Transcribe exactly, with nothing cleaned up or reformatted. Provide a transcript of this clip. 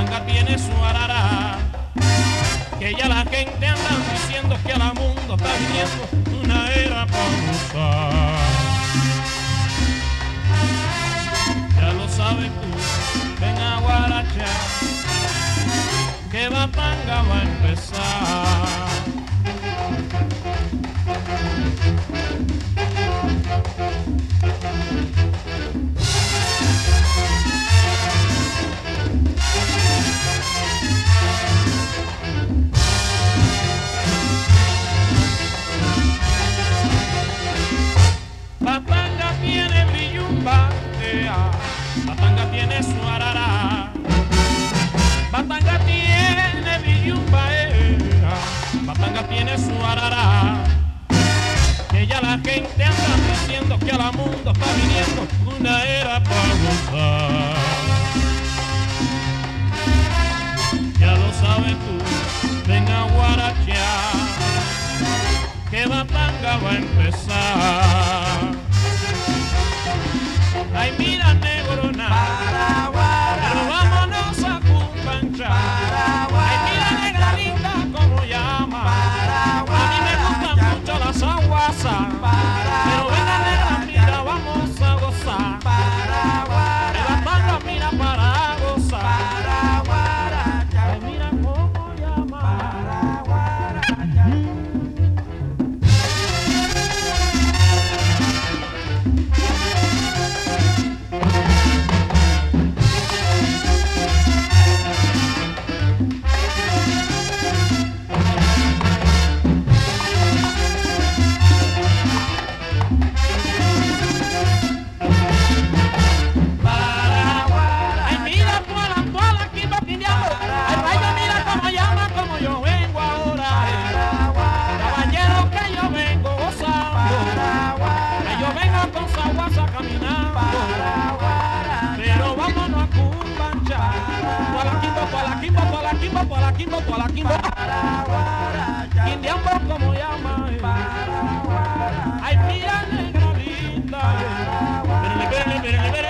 Batanga tiene su arara, que ya la gente anda diciendo que a la mundo está viniendo una era para gozar. Ya lo sabes tú, ven a guarachar, que Batanga va a empezar. Batanga tiene brillumba, ea, Batanga tiene su arara, Batanga tiene brillumba, ea, Batanga tiene su arara, que ya la gente anda diciendo que a la mundo está viniendo una era para gozar. Ya lo sabes tú, ven a guarachear, que Batanga va a empezar. Ay, mira, negrona, pero vámonos a cumpanchar. Ay, mira, negra linda, como llama. A mí me gustan mucho las aguasas, pero venga, negra, mira, vamos a gozar. Que Batanga mira para gozar. Ay, mira cómo llama. Quimbo, para Quimbo, para Quimbo, Indiambo como llama, ay mira negra linda,